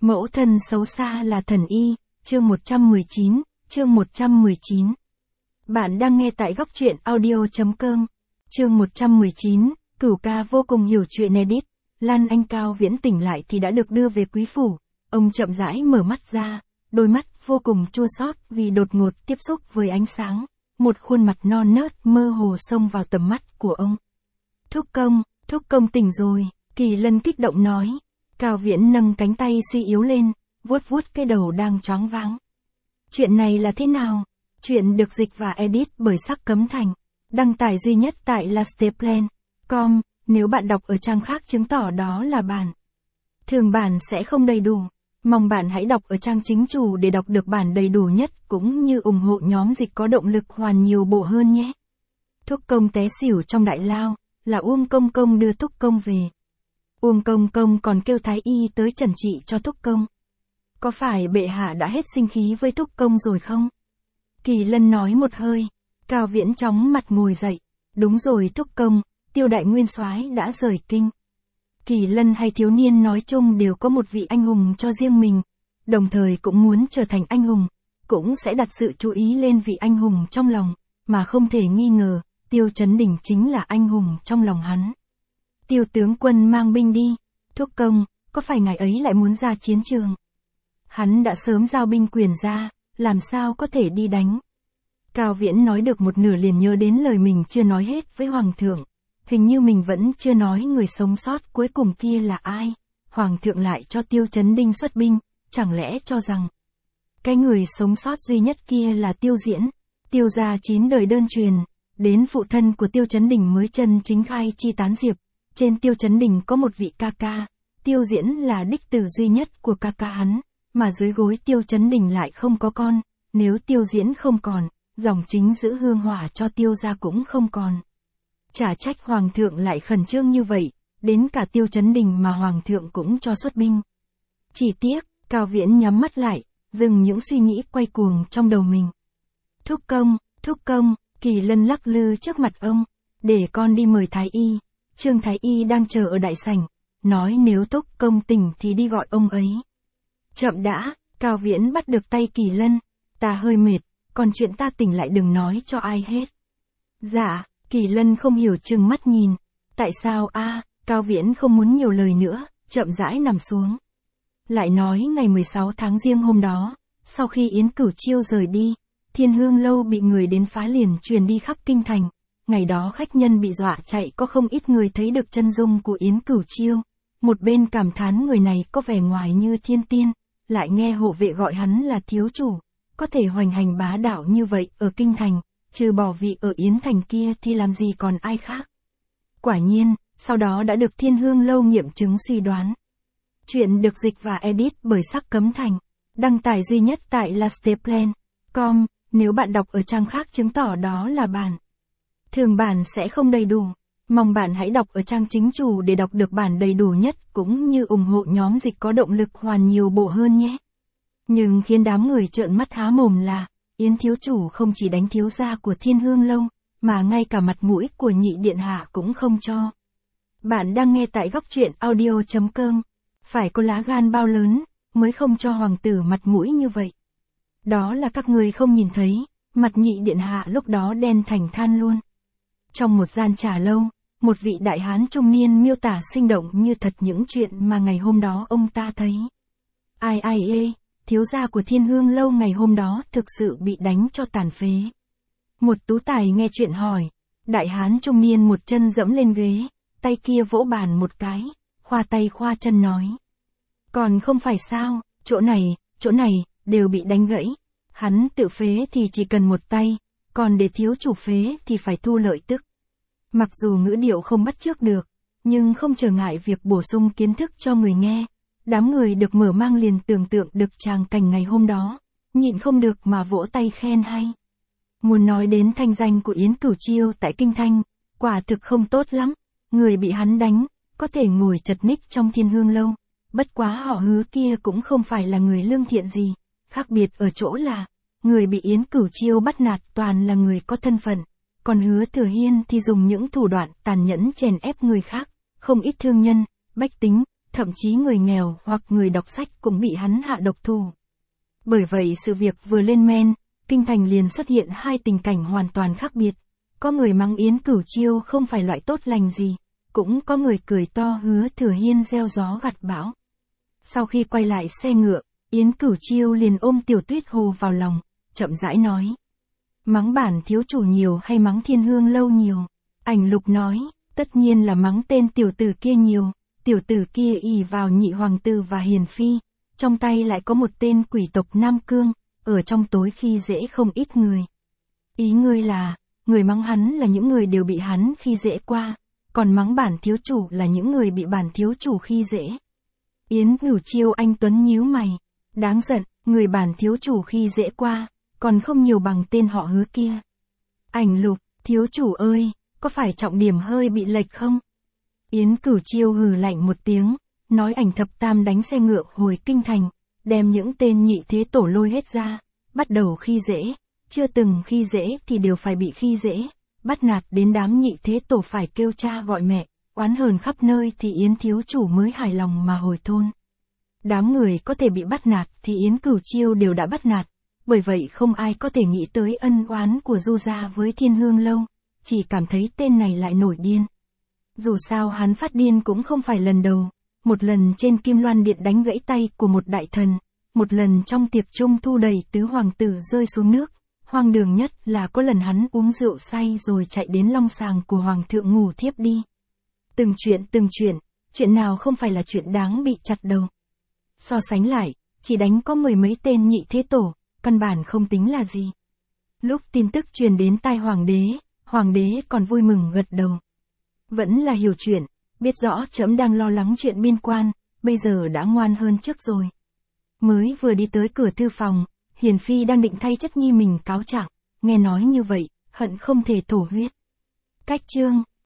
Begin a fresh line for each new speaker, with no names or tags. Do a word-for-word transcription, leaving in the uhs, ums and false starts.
Mẫu thân xấu xa là thần y, chương một trăm mười chín, chương một trăm mười chín. Bạn đang nghe tại góc truyện audio.com. Chương một trăm mười chín, Cửu ca vô cùng hiểu chuyện edit. Lan Anh Cao Viễn tỉnh lại thì đã được đưa về quý phủ. Ông chậm rãi mở mắt ra, đôi mắt vô cùng chua xót vì đột ngột tiếp xúc với ánh sáng. Một khuôn mặt non nớt mơ hồ xông vào tầm mắt của ông. Thúc công, thúc công tỉnh rồi, Kỳ Lân kích động nói. Cao Viễn nâng cánh tay suy yếu lên, vuốt vuốt cái đầu đang choáng váng. Chuyện này là thế nào? Chuyện được dịch và edit bởi Sắc Cấm Thành. Đăng tải duy nhất tại lasteplan chấm com, nếu bạn đọc ở trang khác chứng tỏ đó là bản thường bản sẽ không đầy đủ. Mong bạn hãy đọc ở trang chính chủ để đọc được bản đầy đủ nhất cũng như ủng hộ nhóm dịch có động lực hoàn nhiều bộ hơn nhé. Thúc công té xỉu trong đại lao, là Uông Công Công đưa thúc công về. Uông Công Công còn kêu thái y tới chẩn trị cho thúc công. Có phải bệ hạ đã hết sinh khí với thúc công rồi không? Kỳ Lân nói một hơi. Cao Viễn chóng mặt ngồi dậy. Đúng rồi thúc công, Tiêu đại nguyên soái đã rời kinh. Kỳ Lân hay thiếu niên nói chung đều có một vị anh hùng cho riêng mình, đồng thời cũng muốn trở thành anh hùng, cũng sẽ đặt sự chú ý lên vị anh hùng trong lòng, mà không thể nghi ngờ, Tiêu Chấn Đình chính là anh hùng trong lòng hắn. Tiêu tướng quân mang binh đi, thúc công, có phải ngài ấy lại muốn ra chiến trường? Hắn đã sớm giao binh quyền ra, làm sao có thể đi đánh? Cao Viễn nói được một nửa liền nhớ đến lời mình chưa nói hết với Hoàng thượng. Hình như mình vẫn chưa nói người sống sót cuối cùng kia là ai. Hoàng thượng lại cho Tiêu Chấn Đinh xuất binh, chẳng lẽ cho rằng cái người sống sót duy nhất kia là Tiêu Diễn. Tiêu gia chín đời đơn truyền, đến phụ thân của Tiêu Chấn Đình mới chân chính khai chi tán diệp. Trên Tiêu Chấn Đình có một vị ca ca, Tiêu Diễn là đích tử duy nhất của ca ca hắn, mà dưới gối Tiêu Chấn Đình lại không có con. Nếu Tiêu Diễn không còn, dòng chính giữ hương hỏa cho Tiêu gia cũng không còn. Chả trách Hoàng thượng lại khẩn trương như vậy, đến cả Tiêu Chấn Đình mà Hoàng thượng cũng cho xuất binh. Chỉ tiếc, Cao Viễn nhắm mắt lại, dừng những suy nghĩ quay cuồng trong đầu mình. Thúc công, thúc công, Kỳ Lân lắc lư trước mặt ông, để con đi mời thái y. Trương thái y đang chờ ở đại sảnh, nói nếu thúc công tỉnh thì đi gọi ông ấy. Chậm đã, Cao Viễn bắt được tay Kỳ Lân, ta hơi mệt, còn chuyện ta tỉnh lại đừng nói cho ai hết. Dạ. Kỳ Lân không hiểu trừng mắt nhìn. Tại sao a? À, Cao Viễn không muốn nhiều lời nữa, chậm rãi nằm xuống. Lại nói ngày mười sáu tháng Giêng hôm đó, sau khi Yến Cửu Chiêu rời đi, Thiên Hương lâu bị người đến phá liền truyền đi khắp kinh thành. Ngày đó khách nhân bị dọa chạy có không ít người thấy được chân dung của Yến Cửu Chiêu. Một bên cảm thán người này có vẻ ngoài như thiên tiên, lại nghe hộ vệ gọi hắn là thiếu chủ, có thể hoành hành bá đạo như vậy ở kinh thành. Trừ bỏ vị ở Yến Thành kia thì làm gì còn ai khác. Quả nhiên, sau đó đã được Thiên Hương lâu nghiệm chứng suy đoán. Chuyện được dịch và edit bởi Sắc Cấm Thành. Đăng tải duy nhất tại lasteplan chấm com, nếu bạn đọc ở trang khác chứng tỏ đó là bản thường bản sẽ không đầy đủ. Mong bạn hãy đọc ở trang chính chủ để đọc được bản đầy đủ nhất cũng như ủng hộ nhóm dịch có động lực hoàn nhiều bộ hơn nhé. Nhưng khiến đám người trợn mắt há mồm là Yến thiếu chủ không chỉ đánh thiếu gia của Thiên Hương lâu, mà ngay cả mặt mũi của nhị điện hạ cũng không cho. Bạn đang nghe tại góc truyện audio.com. Phải có lá gan bao lớn, mới không cho hoàng tử mặt mũi như vậy. Đó là các người không nhìn thấy, mặt nhị điện hạ lúc đó đen thành than luôn. Trong một gian trà lâu, một vị đại hán trung niên miêu tả sinh động như thật những chuyện mà ngày hôm đó ông ta thấy. Ai ai ê, thiếu gia của Thiên Hương lâu ngày hôm đó thực sự bị đánh cho tàn phế. Một tú tài nghe chuyện hỏi, đại hán trung niên một chân dẫm lên ghế, tay kia vỗ bàn một cái, khoa tay khoa chân nói. Còn không phải sao, chỗ này, chỗ này, đều bị đánh gãy. Hắn tự phế thì chỉ cần một tay, còn để thiếu chủ phế thì phải thu lợi tức. Mặc dù ngữ điệu không bắt chước được, nhưng không trở ngại việc bổ sung kiến thức cho người nghe. Đám người được mở mang liền tưởng tượng được tràng cảnh ngày hôm đó, nhịn không được mà vỗ tay khen hay. Muốn nói đến thanh danh của Yến Cửu Chiêu tại Kinh Thanh, quả thực không tốt lắm. Người bị hắn đánh, có thể ngồi chật ních trong Thiên Hương lâu. Bất quá họ Hứa kia cũng không phải là người lương thiện gì. Khác biệt ở chỗ là, người bị Yến Cửu Chiêu bắt nạt toàn là người có thân phận. Còn Hứa Thừa Hiên thì dùng những thủ đoạn tàn nhẫn chèn ép người khác, không ít thương nhân, bách tính, thậm chí người nghèo hoặc người đọc sách cũng bị hắn hạ độc thủ. Bởi vậy sự việc vừa lên men, kinh thành liền xuất hiện hai tình cảnh hoàn toàn khác biệt. Có người mắng Yến Cửu Chiêu không phải loại tốt lành gì, cũng có người cười to hứa Thừa Hiên gieo gió gặt bão. Sau khi quay lại xe ngựa, Yến Cửu Chiêu liền ôm Tiểu Tuyết Hồ vào lòng, chậm rãi nói. Mắng bản thiếu chủ nhiều hay mắng Thiên Hương lâu nhiều? Ảnh Lục nói, tất nhiên là mắng tên tiểu tử kia nhiều, tiểu tử kia ỷ vào nhị hoàng tử và hiền phi, trong tay lại có một tên quỷ tộc Nam Cương, ở trong tối khi dễ không ít người. Ý ngươi là, người mắng hắn là những người đều bị hắn khi dễ qua, còn mắng bản thiếu chủ là những người bị bản thiếu chủ khi dễ. Yến Cửu Chiêu anh tuấn nhíu mày, đáng giận, người bản thiếu chủ khi dễ qua, còn không nhiều bằng tên họ Hứa kia. Ảnh Lục, thiếu chủ ơi, có phải trọng điểm hơi bị lệch không? Yến Cửu Chiêu hừ lạnh một tiếng, nói Ảnh Thập Tam đánh xe ngựa hồi kinh thành, đem những tên nhị thế tổ lôi hết ra, bắt đầu khi dễ, chưa từng khi dễ thì đều phải bị khi dễ, bắt nạt đến đám nhị thế tổ phải kêu cha gọi mẹ, oán hờn khắp nơi thì Yến thiếu chủ mới hài lòng mà hồi thôn. Đám người có thể bị bắt nạt thì Yến Cửu Chiêu đều đã bắt nạt, bởi vậy không ai có thể nghĩ tới ân oán của Du gia với Thiên Hương lâu, chỉ cảm thấy tên này lại nổi điên. Dù sao hắn phát điên cũng không phải lần đầu, một lần trên Kim Loan Điện đánh gãy tay của một đại thần, một lần trong tiệc trung thu đẩy tứ hoàng tử rơi xuống nước, hoang đường nhất là có lần hắn uống rượu say rồi chạy đến long sàng của hoàng thượng ngủ thiếp đi. Từng chuyện từng chuyện, chuyện nào không phải là chuyện đáng bị chặt đầu. So sánh lại, chỉ đánh có mười mấy tên nhị thế tổ, căn bản không tính là gì. Lúc tin tức truyền đến tai hoàng đế, hoàng đế còn vui mừng gật đầu. Vẫn là hiểu chuyện, biết rõ trẫm đang lo lắng chuyện biên quan, bây giờ đã ngoan hơn trước rồi. Mới vừa đi tới cửa thư phòng, Hiền Phi đang định thay chất nhi mình cáo trạng, nghe nói như vậy, hận không thể thổ huyết. Cách chương